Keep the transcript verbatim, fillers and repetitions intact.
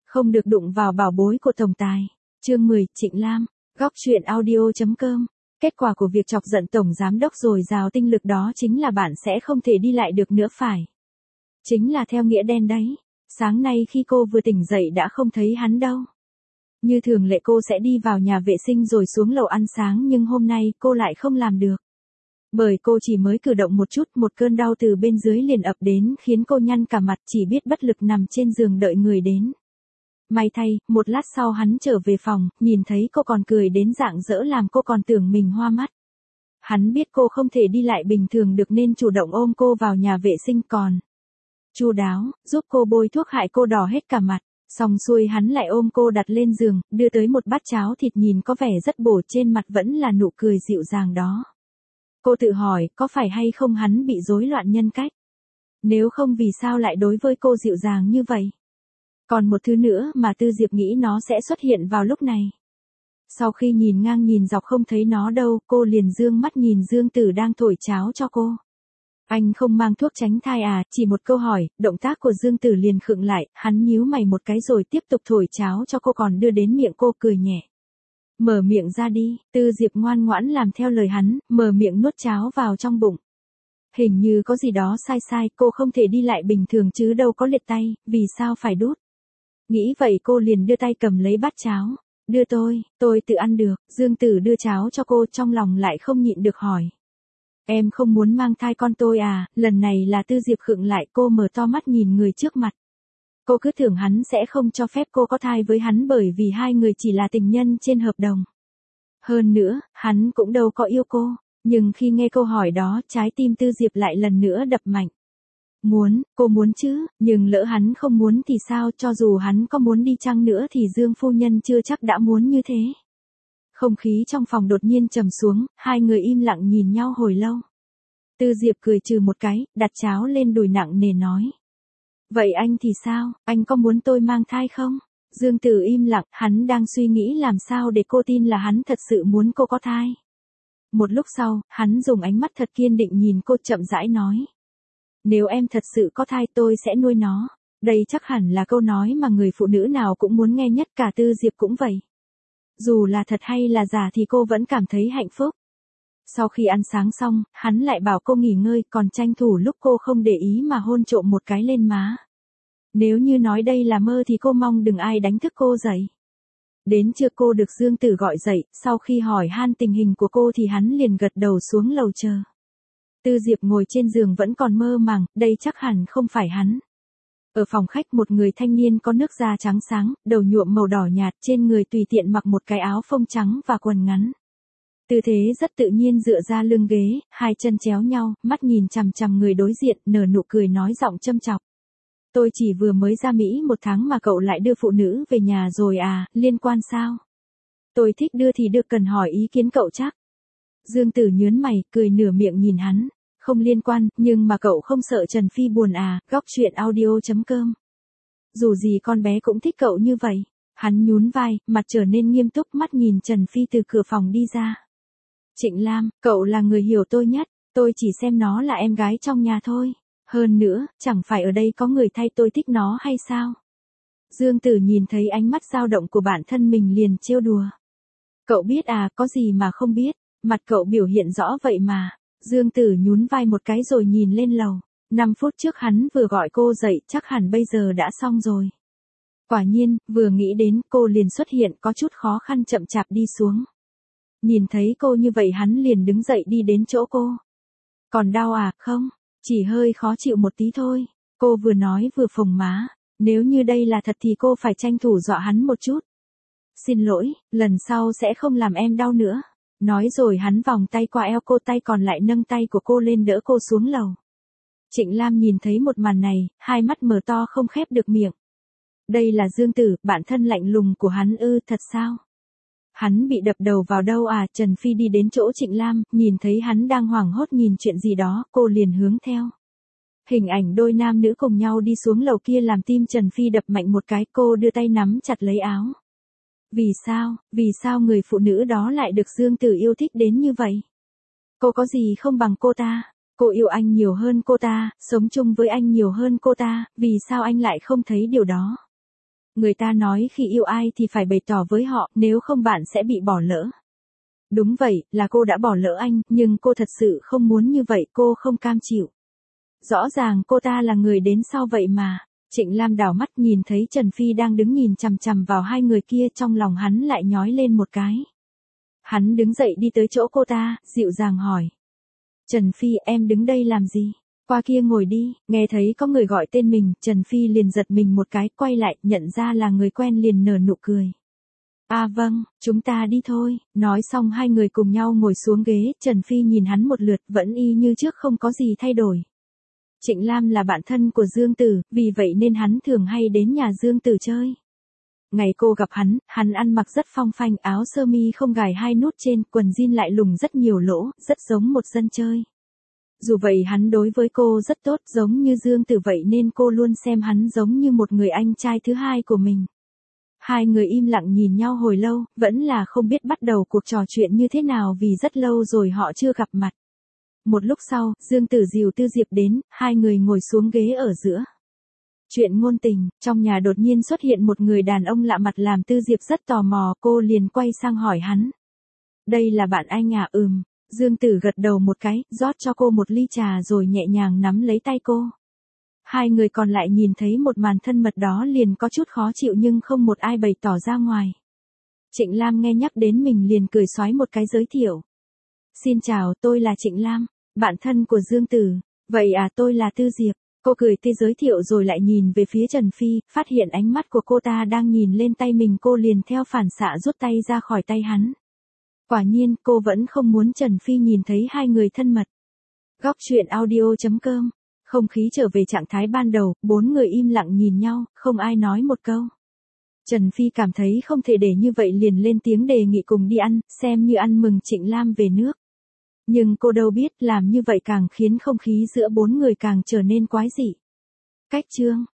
Không được đụng vào bảo bối của tổng tài. Chương mười, Trịnh Lam. Góc truyện audio.com. Kết quả của việc chọc giận tổng giám đốc dồi dào tinh lực đó chính là bạn sẽ không thể đi lại được nữa phải. Chính là theo nghĩa đen đấy. Sáng nay khi cô vừa tỉnh dậy đã không thấy hắn đâu. Như thường lệ cô sẽ đi vào nhà vệ sinh rồi xuống lầu ăn sáng, nhưng hôm nay cô lại không làm được. Bởi cô chỉ mới cử động một chút, một cơn đau từ bên dưới liền ập đến khiến cô nhăn cả mặt, chỉ biết bất lực nằm trên giường đợi người đến. May thay, một lát sau hắn trở về phòng, nhìn thấy cô còn cười đến rạng rỡ làm cô còn tưởng mình hoa mắt. Hắn biết cô không thể đi lại bình thường được nên chủ động ôm cô vào nhà vệ sinh, còn chu đáo, giúp cô bôi thuốc hại cô đỏ hết cả mặt. Xong xuôi hắn lại ôm cô đặt lên giường, đưa tới một bát cháo thịt nhìn có vẻ rất bổ, trên mặt vẫn là nụ cười dịu dàng đó. Cô tự hỏi có phải hay không hắn bị rối loạn nhân cách. Nếu không vì sao lại đối với cô dịu dàng như vậy. Còn một thứ nữa mà Tư Diệp nghĩ nó sẽ xuất hiện vào lúc này. Sau khi nhìn ngang nhìn dọc không thấy nó đâu, cô liền dương mắt nhìn Dương Tử đang thổi cháo cho cô. Anh không mang thuốc tránh thai à? Chỉ một câu hỏi, động tác của Dương Tử liền khựng lại, hắn nhíu mày một cái rồi tiếp tục thổi cháo cho cô, còn đưa đến miệng cô cười nhẹ. Mở miệng ra đi. Tư Diệp ngoan ngoãn làm theo lời hắn, mở miệng nuốt cháo vào trong bụng. Hình như có gì đó sai sai, cô không thể đi lại bình thường chứ đâu có liệt tay, vì sao phải đút. Nghĩ vậy cô liền đưa tay cầm lấy bát cháo. Đưa tôi, tôi tự ăn được. Dương Tử đưa cháo cho cô, trong lòng lại không nhịn được hỏi. Em không muốn mang thai con tôi à? Lần này là Tư Diệp khựng lại, cô mở to mắt nhìn người trước mặt. Cô cứ tưởng hắn sẽ không cho phép cô có thai với hắn bởi vì hai người chỉ là tình nhân trên hợp đồng. Hơn nữa, hắn cũng đâu có yêu cô. Nhưng khi nghe câu hỏi đó, trái tim Tư Diệp lại lần nữa đập mạnh. Muốn, cô muốn chứ, nhưng lỡ hắn không muốn thì sao? Cho dù hắn có muốn đi chăng nữa thì Dương phu nhân chưa chắc đã muốn như thế. Không khí trong phòng đột nhiên trầm xuống, hai người im lặng nhìn nhau hồi lâu. Tư Diệp cười trừ một cái, đặt cháo lên đùi nặng nề nói. Vậy anh thì sao, anh có muốn tôi mang thai không? Dương Tử im lặng, hắn đang suy nghĩ làm sao để cô tin là hắn thật sự muốn cô có thai. Một lúc sau, hắn dùng ánh mắt thật kiên định nhìn cô, chậm rãi nói. Nếu em thật sự có thai tôi sẽ nuôi nó. Đây chắc hẳn là câu nói mà người phụ nữ nào cũng muốn nghe nhất, cả Tư Diệp cũng vậy. Dù là thật hay là giả thì cô vẫn cảm thấy hạnh phúc. Sau khi ăn sáng xong, hắn lại bảo cô nghỉ ngơi, còn tranh thủ lúc cô không để ý mà hôn trộm một cái lên má. Nếu như nói đây là mơ thì cô mong đừng ai đánh thức cô dậy. Đến trưa cô được Dương Tử gọi dậy, sau khi hỏi han tình hình của cô thì hắn liền gật đầu xuống lầu chờ. Tư Diệp ngồi trên giường vẫn còn mơ màng, đây chắc hẳn không phải hắn. Ở phòng khách một người thanh niên có nước da trắng sáng, đầu nhuộm màu đỏ nhạt, trên người tùy tiện mặc một cái áo phông trắng và quần ngắn. Tư thế rất tự nhiên dựa ra lưng ghế, hai chân chéo nhau, mắt nhìn chằm chằm người đối diện, nở nụ cười nói giọng châm chọc. Tôi chỉ vừa mới ra Mỹ một tháng mà cậu lại đưa phụ nữ về nhà rồi à, liên quan sao? Tôi thích đưa thì được, cần hỏi ý kiến cậu chắc. Dương Tử nhớn mày, cười nửa miệng nhìn hắn. Không liên quan, nhưng mà cậu không sợ Trần Phi buồn à? Góc truyện audio.com. Dù gì con bé cũng thích cậu như vậy. Hắn nhún vai, mặt trở nên nghiêm túc, mắt nhìn Trần Phi từ cửa phòng đi ra. Trịnh Lam, cậu là người hiểu tôi nhất, tôi chỉ xem nó là em gái trong nhà thôi. Hơn nữa, chẳng phải ở đây có người thay tôi thích nó hay sao? Dương Tử nhìn thấy ánh mắt dao động của bản thân mình liền trêu đùa. Cậu biết à, có gì mà không biết, mặt cậu biểu hiện rõ vậy mà. Dương Tử nhún vai một cái rồi nhìn lên lầu. Năm phút trước hắn vừa gọi cô dậy, chắc hẳn bây giờ đã xong rồi. Quả nhiên, vừa nghĩ đến cô liền xuất hiện, có chút khó khăn chậm chạp đi xuống. Nhìn thấy cô như vậy hắn liền đứng dậy đi đến chỗ cô. Còn đau à? Không, chỉ hơi khó chịu một tí thôi. Cô vừa nói vừa phồng má. Nếu như đây là thật thì cô phải tranh thủ dọa hắn một chút. Xin lỗi, lần sau sẽ không làm em đau nữa. Nói rồi hắn vòng tay qua eo cô, tay còn lại nâng tay của cô lên đỡ cô xuống lầu. Trịnh Lam nhìn thấy một màn này, hai mắt mở to không khép được miệng. Đây là Dương Tử, bạn thân lạnh lùng của hắn ư? Thật sao? Hắn bị đập đầu vào đâu à? Trần Phi đi đến chỗ Trịnh Lam, nhìn thấy hắn đang hoảng hốt nhìn chuyện gì đó, cô liền hướng theo. Hình ảnh đôi nam nữ cùng nhau đi xuống lầu kia làm tim Trần Phi đập mạnh một cái, cô đưa tay nắm chặt lấy áo. Vì sao, vì sao người phụ nữ đó lại được Dương Tử yêu thích đến như vậy? Cô có gì không bằng cô ta? Cô yêu anh nhiều hơn cô ta, sống chung với anh nhiều hơn cô ta, vì sao anh lại không thấy điều đó? Người ta nói khi yêu ai thì phải bày tỏ với họ, nếu không bạn sẽ bị bỏ lỡ. Đúng vậy, là cô đã bỏ lỡ anh, nhưng cô thật sự không muốn như vậy, cô không cam chịu. Rõ ràng cô ta là người đến sau vậy mà. Trịnh Lam đảo mắt nhìn thấy Trần Phi đang đứng nhìn chằm chằm vào hai người kia, trong lòng hắn lại nhói lên một cái. Hắn đứng dậy đi tới chỗ cô ta, dịu dàng hỏi. Trần Phi, em đứng đây làm gì? Qua kia ngồi đi. Nghe thấy có người gọi tên mình, Trần Phi liền giật mình một cái, quay lại, nhận ra là người quen liền nở nụ cười. À vâng, chúng ta đi thôi. Nói xong hai người cùng nhau ngồi xuống ghế, Trần Phi nhìn hắn một lượt, vẫn y như trước không có gì thay đổi. Trịnh Lam là bạn thân của Dương Tử, vì vậy nên hắn thường hay đến nhà Dương Tử chơi. Ngày cô gặp hắn, hắn ăn mặc rất phong phanh, áo sơ mi không gài hai nút trên, quần jean lại lùng rất nhiều lỗ, rất giống một dân chơi. Dù vậy hắn đối với cô rất tốt, giống như Dương Tử vậy nên cô luôn xem hắn giống như một người anh trai thứ hai của mình. Hai người im lặng nhìn nhau hồi lâu, vẫn là không biết bắt đầu cuộc trò chuyện như thế nào vì rất lâu rồi họ chưa gặp mặt. Một lúc sau, Dương Tử dìu Tư Diệp đến, hai người ngồi xuống ghế ở giữa. Chuyện ngôn tình, trong nhà đột nhiên xuất hiện một người đàn ông lạ mặt làm Tư Diệp rất tò mò, cô liền quay sang hỏi hắn. Đây là bạn anh à? Ừm. Dương Tử gật đầu một cái, rót cho cô một ly trà rồi nhẹ nhàng nắm lấy tay cô. Hai người còn lại nhìn thấy một màn thân mật đó liền có chút khó chịu nhưng không một ai bày tỏ ra ngoài. Trịnh Lam nghe nhắc đến mình liền cười xoáy một cái giới thiệu. Xin chào, tôi là Trịnh Lam, bạn thân của Dương Tử. Vậy à, tôi là Tư Diệp. Cô cười tươi giới thiệu rồi lại nhìn về phía Trần Phi, phát hiện ánh mắt của cô ta đang nhìn lên tay mình, cô liền theo phản xạ rút tay ra khỏi tay hắn. Quả nhiên, cô vẫn không muốn Trần Phi nhìn thấy hai người thân mật. Góc truyện audio chấm com. Không khí trở về trạng thái ban đầu, bốn người im lặng nhìn nhau, không ai nói một câu. Trần Phi cảm thấy không thể để như vậy liền lên tiếng đề nghị cùng đi ăn, xem như ăn mừng Trịnh Lam về nước. Nhưng cô đâu biết làm như vậy càng khiến không khí giữa bốn người càng trở nên quái dị. Cách chương.